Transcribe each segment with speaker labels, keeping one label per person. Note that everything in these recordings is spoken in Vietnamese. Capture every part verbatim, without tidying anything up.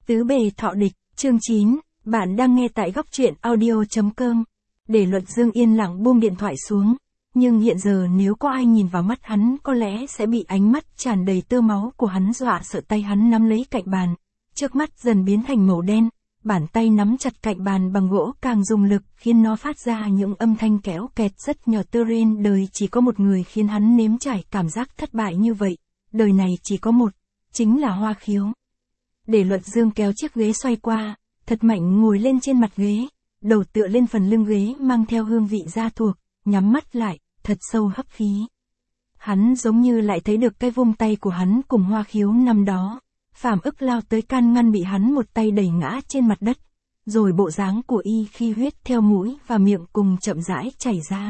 Speaker 1: Tứ bề thọ địch, chương chín, bạn đang nghe tại góc truyện audio.com. Để Luật Dương yên lặng buông điện thoại xuống, nhưng hiện giờ nếu có ai nhìn vào mắt hắn có lẽ sẽ bị ánh mắt tràn đầy tơ máu của hắn dọa sợ. Tay hắn nắm lấy cạnh bàn, trước mắt dần biến thành màu đen, bàn tay nắm chặt cạnh bàn bằng gỗ càng dùng lực khiến nó phát ra những âm thanh kéo kẹt rất nhỏ. Trên đời chỉ có một người khiến hắn nếm trải cảm giác thất bại như vậy, đời này chỉ có một, chính là Hoa Khiếu. Để Luật Dương kéo chiếc ghế xoay qua, thật mạnh ngồi lên trên mặt ghế, đầu tựa lên phần lưng ghế mang theo hương vị da thuộc, nhắm mắt lại, thật sâu hấp khí. Hắn giống như lại thấy được cái vung tay của hắn cùng Hoa Khiếu năm đó, phàm ức lao tới can ngăn bị hắn một tay đẩy ngã trên mặt đất, rồi bộ dáng của y khi huyết theo mũi và miệng cùng chậm rãi chảy ra.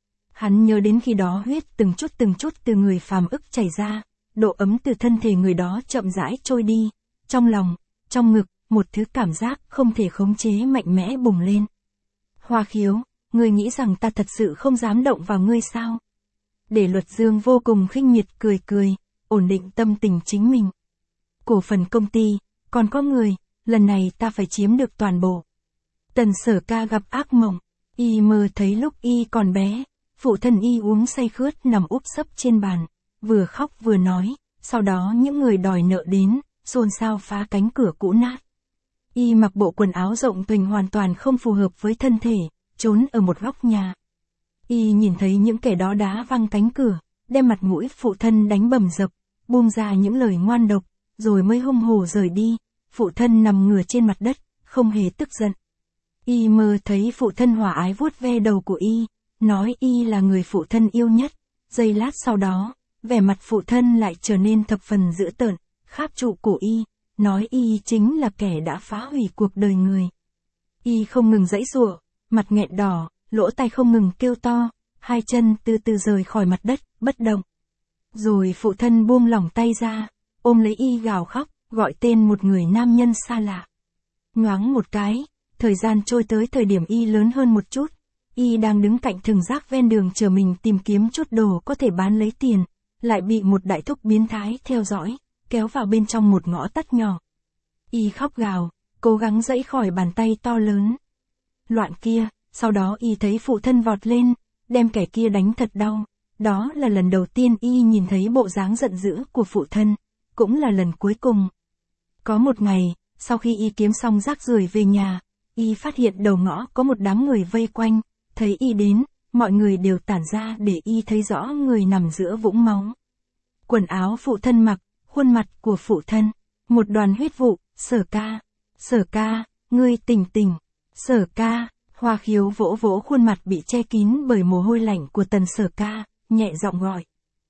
Speaker 1: Hắn nhớ đến khi đó huyết từng chút từng chút từ người phàm ức chảy ra, độ ấm từ thân thể người đó chậm rãi trôi đi. Trong lòng, trong ngực, một thứ cảm giác không thể khống chế mạnh mẽ bùng lên. Hoa Khiếu, ngươi nghĩ rằng ta thật sự không dám động vào ngươi sao? Để Luật Dương vô cùng khinh miệt cười cười, ổn định tâm tình chính mình. Cổ phần công ty, còn có người, lần này ta phải chiếm được toàn bộ. Tần Sở Ca gặp ác mộng, y mơ thấy lúc y còn bé, phụ thân y uống say khướt nằm úp sấp trên bàn, vừa khóc vừa nói, sau đó những người đòi nợ đến, xôn xao phá cánh cửa cũ nát. Y mặc bộ quần áo rộng tuềnh hoàn toàn không phù hợp với thân thể, trốn ở một góc nhà. Y nhìn thấy những kẻ đó đá văng cánh cửa, đem mặt mũi phụ thân đánh bầm dập, buông ra những lời ngoan độc, rồi mới hung hổ rời đi. Phụ thân nằm ngửa trên mặt đất, không hề tức giận. Y mơ thấy phụ thân hòa ái vuốt ve đầu của y, nói y là người phụ thân yêu nhất. Giây lát sau đó, vẻ mặt phụ thân lại trở nên thập phần dữ tợn, kháp trụ cổ y, nói y chính là kẻ đã phá hủy cuộc đời người. Y không ngừng giãy giụa, mặt nghẹn đỏ, lỗ tai không ngừng kêu to, hai chân từ từ rời khỏi mặt đất, bất động. Rồi phụ thân buông lỏng tay ra, ôm lấy y gào khóc, gọi tên một người nam nhân xa lạ. Nhoáng một cái, thời gian trôi tới thời điểm y lớn hơn một chút, y đang đứng cạnh thừng rác ven đường chờ mình tìm kiếm chút đồ có thể bán lấy tiền, lại bị một đại thúc biến thái theo dõi, kéo vào bên trong một ngõ tắt nhỏ. Y khóc gào, cố gắng giãy khỏi bàn tay to lớn. Loạn kia, sau đó y thấy phụ thân vọt lên, đem kẻ kia đánh thật đau. Đó là lần đầu tiên y nhìn thấy bộ dáng giận dữ của phụ thân, cũng là lần cuối cùng. Có một ngày, sau khi y kiếm xong rác rưởi về nhà, y phát hiện đầu ngõ có một đám người vây quanh, thấy y đến, mọi người đều tản ra để y thấy rõ người nằm giữa vũng máu. Quần áo phụ thân mặc, khuôn mặt của phụ thân, một đoàn huyết vụ. Sở Ca, Sở Ca, ngươi tỉnh tỉnh. Sở Ca, Hoa Khiếu vỗ vỗ khuôn mặt bị che kín bởi mồ hôi lạnh của Tần Sở Ca, nhẹ giọng gọi.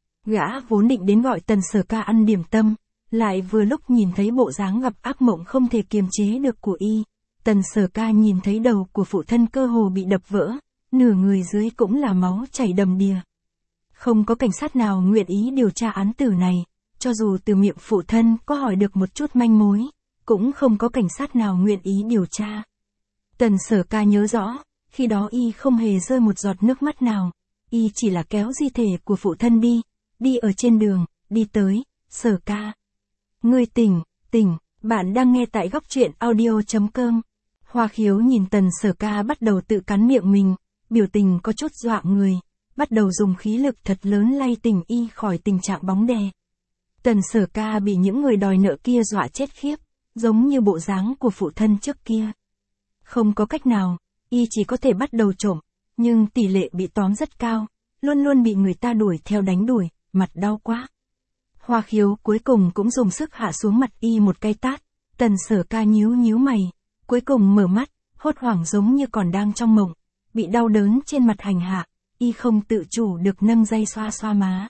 Speaker 1: Gã vốn định đến gọi Tần Sở Ca ăn điểm tâm, lại vừa lúc nhìn thấy bộ dáng gặp ác mộng không thể kiềm chế được của y. Tần Sở Ca nhìn thấy đầu của phụ thân cơ hồ bị đập vỡ, nửa người dưới cũng là máu chảy đầm đìa. Không có cảnh sát nào nguyện ý điều tra án tử này, cho dù từ miệng phụ thân có hỏi được một chút manh mối, cũng không có cảnh sát nào nguyện ý điều tra. Tần Sở Ca nhớ rõ, khi đó y không hề rơi một giọt nước mắt nào, y chỉ là kéo di thể của phụ thân đi, đi ở trên đường, đi tới. Sở Ca, ngươi tỉnh, tỉnh, bạn đang nghe tại góc truyện audio.com. Hoa Khiếu nhìn Tần Sở Ca bắt đầu tự cắn miệng mình, biểu tình có chút dọa người, bắt đầu dùng khí lực thật lớn lay tỉnh y khỏi tình trạng bóng đè. Tần Sở Ca bị những người đòi nợ kia dọa chết khiếp, giống như bộ dáng của phụ thân trước kia. Không có cách nào, y chỉ có thể bắt đầu trộm, nhưng tỷ lệ bị tóm rất cao, luôn luôn bị người ta đuổi theo đánh đuổi, mặt đau quá. Hoa Khiếu cuối cùng cũng dùng sức hạ xuống mặt y một cái tát. Tần Sở Ca nhíu nhíu mày, cuối cùng mở mắt, hốt hoảng giống như còn đang trong mộng, bị đau đớn trên mặt hành hạ, y không tự chủ được nâng dây xoa xoa má.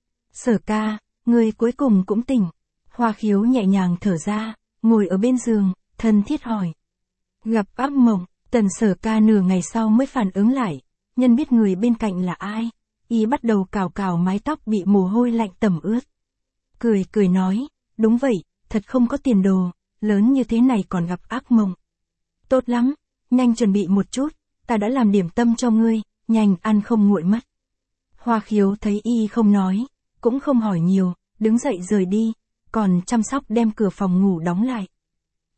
Speaker 1: Sở Ca, người cuối cùng cũng tỉnh. Hoa Khiếu nhẹ nhàng thở ra, ngồi ở bên giường, thân thiết hỏi. Gặp ác mộng. Tần Sở Ca nửa ngày sau mới phản ứng lại, nhân biết người bên cạnh là ai, y bắt đầu cào cào mái tóc bị mồ hôi lạnh tẩm ướt. Cười cười nói, đúng vậy, thật không có tiền đồ, lớn như thế này còn gặp ác mộng. Tốt lắm, nhanh chuẩn bị một chút, ta đã làm điểm tâm cho ngươi, nhanh ăn không nguội mất. Hoa Khiếu thấy y không nói, cũng không hỏi nhiều, đứng dậy rời đi, còn chăm sóc đem cửa phòng ngủ đóng lại.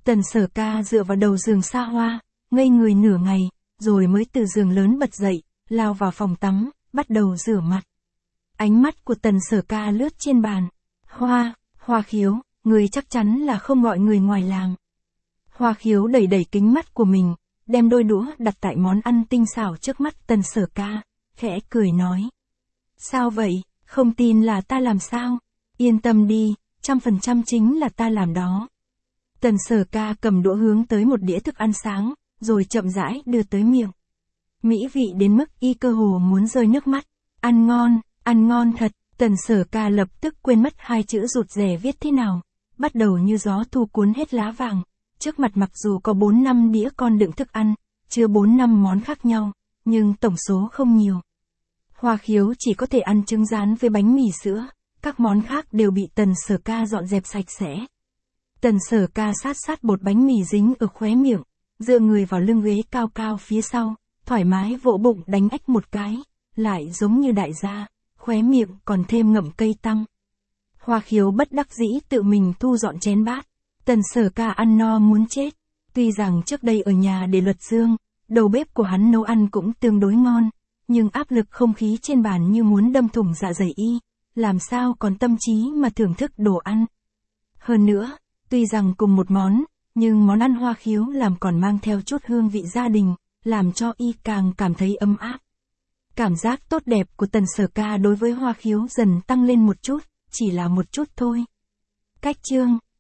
Speaker 1: Tần Sở Ca dựa vào đầu giường xa hoa, ngây người nửa ngày, rồi mới từ giường lớn bật dậy, lao vào phòng tắm, bắt đầu rửa mặt. Ánh mắt của Tần Sở Ca lướt trên bàn. Hoa, Hoa Khiếu, người chắc chắn là không gọi người ngoài làng. Hoa Khiếu đẩy đẩy kính mắt của mình, đem đôi đũa đặt tại món ăn tinh xảo trước mắt Tần Sở Ca, khẽ cười nói. Sao vậy, không tin là ta làm sao? Yên tâm đi, trăm phần trăm chính là ta làm đó. Tần Sở Ca cầm đũa hướng tới một đĩa thức ăn sáng, rồi chậm rãi đưa tới miệng. Mỹ vị đến mức y cơ hồ muốn rơi nước mắt. Ăn ngon, ăn ngon thật. Tần Sở Ca lập tức quên mất hai chữ rụt rè viết thế nào. Bắt đầu như gió thu cuốn hết lá vàng. Trước mặt mặc dù có bốn năm đĩa con đựng thức ăn, chứa bốn năm món khác nhau, nhưng tổng số không nhiều. Hoa Khiếu chỉ có thể ăn trứng rán với bánh mì sữa, các món khác đều bị Tần Sở Ca dọn dẹp sạch sẽ. Tần Sở Ca sát sát bột bánh mì dính ở khóe miệng, dựa người vào lưng ghế cao cao phía sau, thoải mái vỗ bụng đánh ách một cái, lại giống như đại gia, khóe miệng còn thêm ngậm cây tăng. Hoa Khiếu bất đắc dĩ tự mình thu dọn chén bát. Tần Sở Ca ăn no muốn chết. Tuy rằng trước đây ở nhà để Luật Dương, đầu bếp của hắn nấu ăn cũng tương đối ngon, nhưng áp lực không khí trên bàn như muốn đâm thủng dạ dày y, làm sao còn tâm trí mà thưởng thức đồ ăn. Hơn nữa, tuy rằng cùng một món, nhưng món ăn Hoa Khiếu làm còn mang theo chút hương vị gia đình, làm cho y càng cảm thấy ấm áp. Cảm giác tốt đẹp của Tần Sở Ca đối với Hoa Khiếu dần tăng lên một chút, chỉ là một chút thôi. Cách chương